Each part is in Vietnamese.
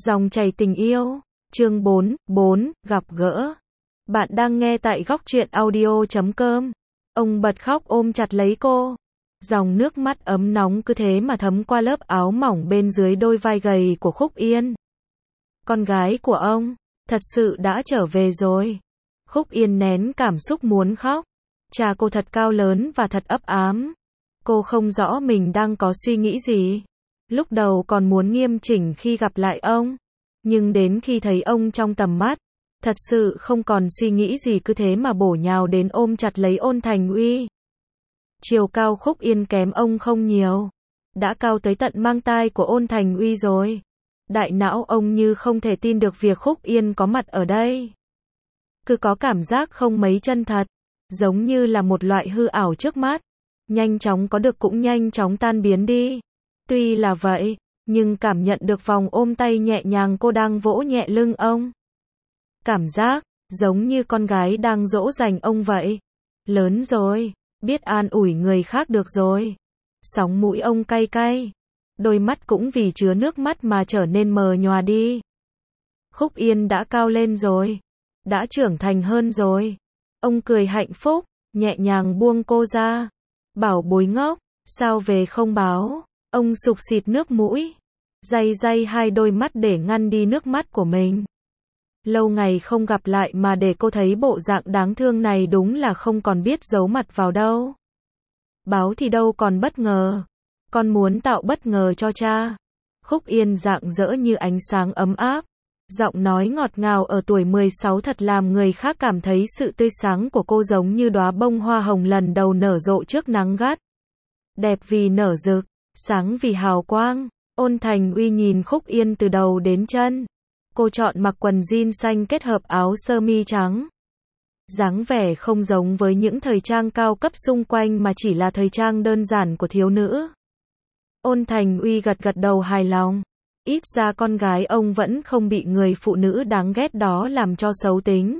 Dòng chảy tình yêu, chương 4, gặp gỡ. Bạn đang nghe tại góc truyện audio.com. Ông bật khóc ôm chặt lấy cô. Dòng nước mắt ấm nóng cứ thế mà thấm qua lớp áo mỏng bên dưới đôi vai gầy của Khúc Yên. Con gái của ông, thật sự đã trở về rồi. Khúc Yên nén cảm xúc muốn khóc. Cha cô thật cao lớn và thật ấp ám. Cô không rõ mình đang có suy nghĩ gì. Lúc đầu còn muốn nghiêm chỉnh khi gặp lại ông. Nhưng đến khi thấy ông trong tầm mắt, thật sự không còn suy nghĩ gì cứ thế mà bổ nhào đến ôm chặt lấy Ôn Thành Uy. Chiều cao Khúc Yên kém ông không nhiều. Đã cao tới tận mang tai của Ôn Thành Uy rồi. Đại não ông như không thể tin được việc Khúc Yên có mặt ở đây. Cứ có cảm giác không mấy chân thật. Giống như là một loại hư ảo trước mắt. Nhanh chóng có được cũng nhanh chóng tan biến đi. Tuy là vậy, nhưng cảm nhận được vòng ôm tay nhẹ nhàng cô đang vỗ nhẹ lưng ông. Cảm giác, giống như con gái đang dỗ dành ông vậy. Lớn rồi, biết an ủi người khác được rồi. Sóng mũi ông cay cay. Đôi mắt cũng vì chứa nước mắt mà trở nên mờ nhòa đi. Khúc Yên đã cao lên rồi. Đã trưởng thành hơn rồi. Ông cười hạnh phúc, nhẹ nhàng buông cô ra. Bảo bối ngốc, sao về không báo? Ông sục xịt nước mũi. Day hai đôi mắt để ngăn đi nước mắt của mình. Lâu ngày không gặp lại mà để cô thấy bộ dạng đáng thương này đúng là không còn biết giấu mặt vào đâu. Báo thì đâu còn bất ngờ. Con muốn tạo bất ngờ cho cha. Khúc Yên rạng rỡ như ánh sáng ấm áp. Giọng nói ngọt ngào ở tuổi 16 thật làm người khác cảm thấy sự tươi sáng của cô giống như đóa bông hoa hồng lần đầu nở rộ trước nắng gắt. Đẹp vì nở rực, sáng vì hào quang. Ôn Thành Uy nhìn Khúc Yên từ đầu đến chân. Cô chọn mặc quần jean xanh kết hợp áo sơ mi trắng. Dáng vẻ không giống với những thời trang cao cấp xung quanh mà chỉ là thời trang đơn giản của thiếu nữ. Ôn Thành Uy gật gật đầu hài lòng. Ít ra con gái ông vẫn không bị người phụ nữ đáng ghét đó làm cho xấu tính.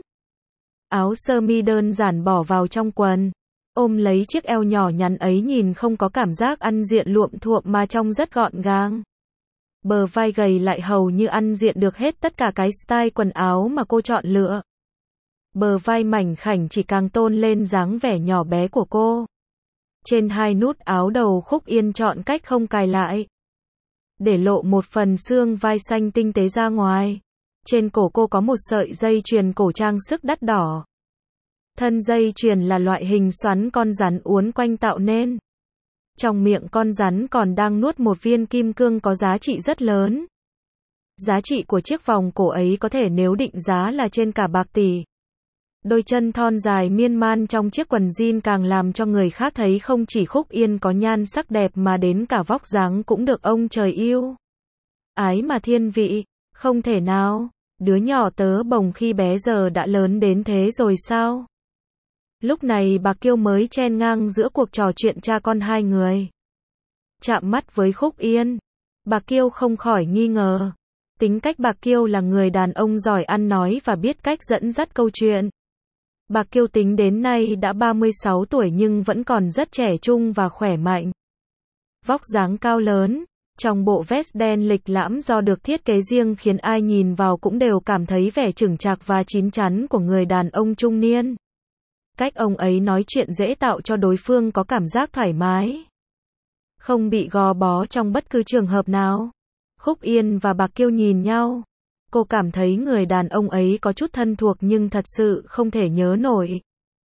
Áo sơ mi đơn giản bỏ vào trong quần. Ôm lấy chiếc eo nhỏ nhắn ấy nhìn không có cảm giác ăn diện luộm thuộm mà trông rất gọn gàng. Bờ vai gầy lại hầu như ăn diện được hết tất cả cái style quần áo mà cô chọn lựa. Bờ vai mảnh khảnh chỉ càng tôn lên dáng vẻ nhỏ bé của cô. Trên hai nút áo đầu Khúc Yên chọn cách không cài lại. Để lộ một phần xương vai xanh tinh tế ra ngoài. Trên cổ cô có một sợi dây chuyền cổ trang sức đắt đỏ. Thân dây chuyền là loại hình xoắn con rắn uốn quanh tạo nên. Trong miệng con rắn còn đang nuốt một viên kim cương có giá trị rất lớn. Giá trị của chiếc vòng cổ ấy có thể nếu định giá là trên cả bạc tỷ. Đôi chân thon dài miên man trong chiếc quần jean càng làm cho người khác thấy không chỉ Khúc Yên có nhan sắc đẹp mà đến cả vóc dáng cũng được ông trời yêu. Ái mà thiên vị, không thể nào, đứa nhỏ tớ bồng khi bé giờ đã lớn đến thế rồi sao? Lúc này bà Kiêu mới chen ngang giữa cuộc trò chuyện cha con hai người. Chạm mắt với Khúc Yên, bà Kiêu không khỏi nghi ngờ. Tính cách bà Kiêu là người đàn ông giỏi ăn nói và biết cách dẫn dắt câu chuyện. Bà Kiêu tính đến nay đã 36 tuổi nhưng vẫn còn rất trẻ trung và khỏe mạnh. Vóc dáng cao lớn, trong bộ vest đen lịch lãm do được thiết kế riêng khiến ai nhìn vào cũng đều cảm thấy vẻ chững chạc và chín chắn của người đàn ông trung niên. Cách ông ấy nói chuyện dễ tạo cho đối phương có cảm giác thoải mái. Không bị gò bó trong bất cứ trường hợp nào. Khúc Yên và bà Kiêu nhìn nhau. Cô cảm thấy người đàn ông ấy có chút thân thuộc nhưng thật sự không thể nhớ nổi.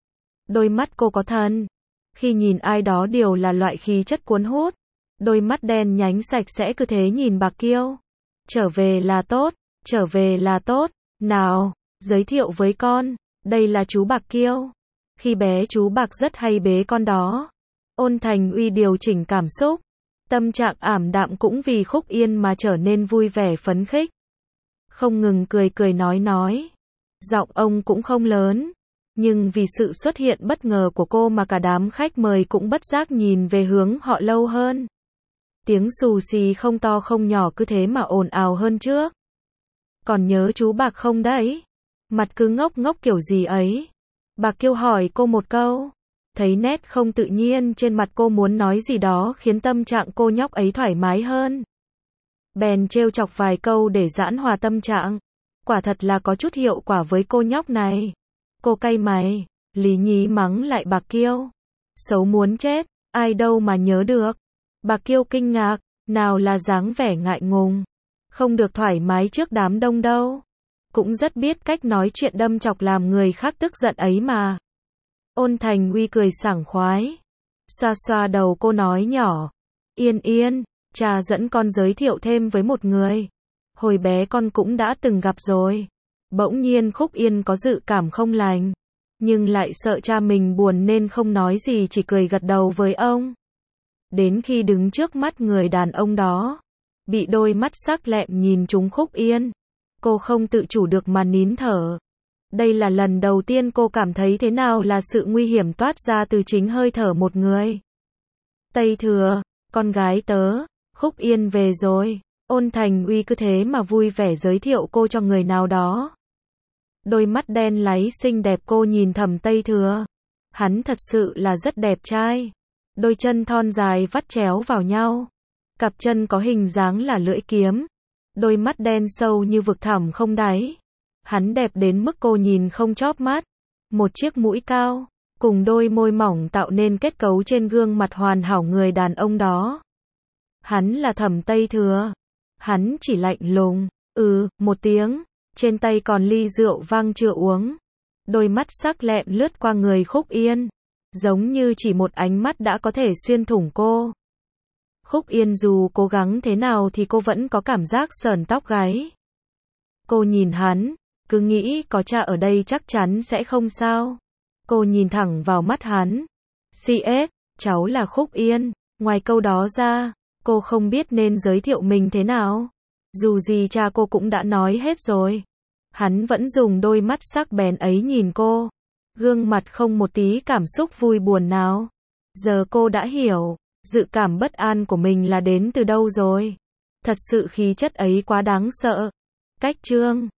Đôi mắt cô có thần. Khi nhìn ai đó đều là loại khí chất cuốn hút. Đôi mắt đen nhánh sạch sẽ cứ thế nhìn bà Kiêu. Trở về là tốt, trở về là tốt. Nào, giới thiệu với con, đây là chú Bạc Kiêu. Khi bé chú Bạc rất hay bế con đó. Ôn Thành Uy điều chỉnh cảm xúc. Tâm trạng ảm đạm cũng vì Khúc Yên mà trở nên vui vẻ phấn khích. Không ngừng cười nói. Giọng ông cũng không lớn. Nhưng vì sự xuất hiện bất ngờ của cô mà cả đám khách mời cũng bất giác nhìn về hướng họ lâu hơn. Tiếng xù xì không to không nhỏ cứ thế mà ồn ào hơn trước. Còn nhớ chú Bạc không đấy? Mặt cứ ngốc ngốc kiểu gì ấy? Bạc Kiêu hỏi cô một câu. Thấy nét không tự nhiên trên mặt cô muốn nói gì đó khiến tâm trạng cô nhóc ấy thoải mái hơn. bèn trêu chọc vài câu để giãn hòa tâm trạng. Quả thật là có chút hiệu quả với cô nhóc này. Cô cay mày, Lý Nhí mắng lại bà Kiêu. Xấu muốn chết, ai đâu mà nhớ được. Bà Kiêu kinh ngạc, nào là dáng vẻ ngại ngùng. Không được thoải mái trước đám đông đâu. Cũng rất biết cách nói chuyện đâm chọc làm người khác tức giận ấy mà. Ôn Thành Uy cười sảng khoái. Xoa xoa đầu cô nói nhỏ. Yên yên, cha dẫn con giới thiệu thêm với một người. Hồi bé con cũng đã từng gặp rồi. Bỗng nhiên Khúc Yên có dự cảm không lành. Nhưng lại sợ cha mình buồn nên không nói gì, chỉ cười gật đầu với ông. Đến khi đứng trước mắt người đàn ông đó, bị đôi mắt sắc lẹm nhìn trúng Khúc Yên, cô không tự chủ được mà nín thở. Đây là lần đầu tiên cô cảm thấy thế nào là sự nguy hiểm toát ra từ chính hơi thở một người. Tây Thừa, con gái tớ, Khúc Yên về rồi. Ôn Thành Uy cứ thế mà vui vẻ giới thiệu cô cho người nào đó. Đôi mắt đen láy xinh đẹp cô nhìn thầm Tây Thừa. Hắn thật sự là rất đẹp trai. Đôi chân thon dài vắt chéo vào nhau. Cặp chân có hình dáng là lưỡi kiếm. Đôi mắt đen sâu như vực thẳm không đáy. Hắn đẹp đến mức cô nhìn không chóp mắt. Một chiếc mũi cao, cùng đôi môi mỏng tạo nên kết cấu trên gương mặt hoàn hảo người đàn ông đó. Hắn là Thẩm Tây Thừa. Hắn chỉ lạnh lùng, một tiếng, trên tay còn ly rượu vang chưa uống. Đôi mắt sắc lẹm lướt qua người Khúc Yên, giống như chỉ một ánh mắt đã có thể xuyên thủng cô. Khúc Yên dù cố gắng thế nào thì cô vẫn có cảm giác sởn tóc gáy. Cô nhìn hắn, cứ nghĩ có cha ở đây chắc chắn sẽ không sao. Cô nhìn thẳng vào mắt hắn. CS, cháu là Khúc Yên. Ngoài câu đó ra, cô không biết nên giới thiệu mình thế nào. Dù gì cha cô cũng đã nói hết rồi. Hắn vẫn dùng đôi mắt sắc bén ấy nhìn cô. Gương mặt không một tí cảm xúc vui buồn nào. Giờ cô đã hiểu, dự cảm bất an của mình là đến từ đâu rồi. Thật sự khí chất ấy quá đáng sợ. Cách chương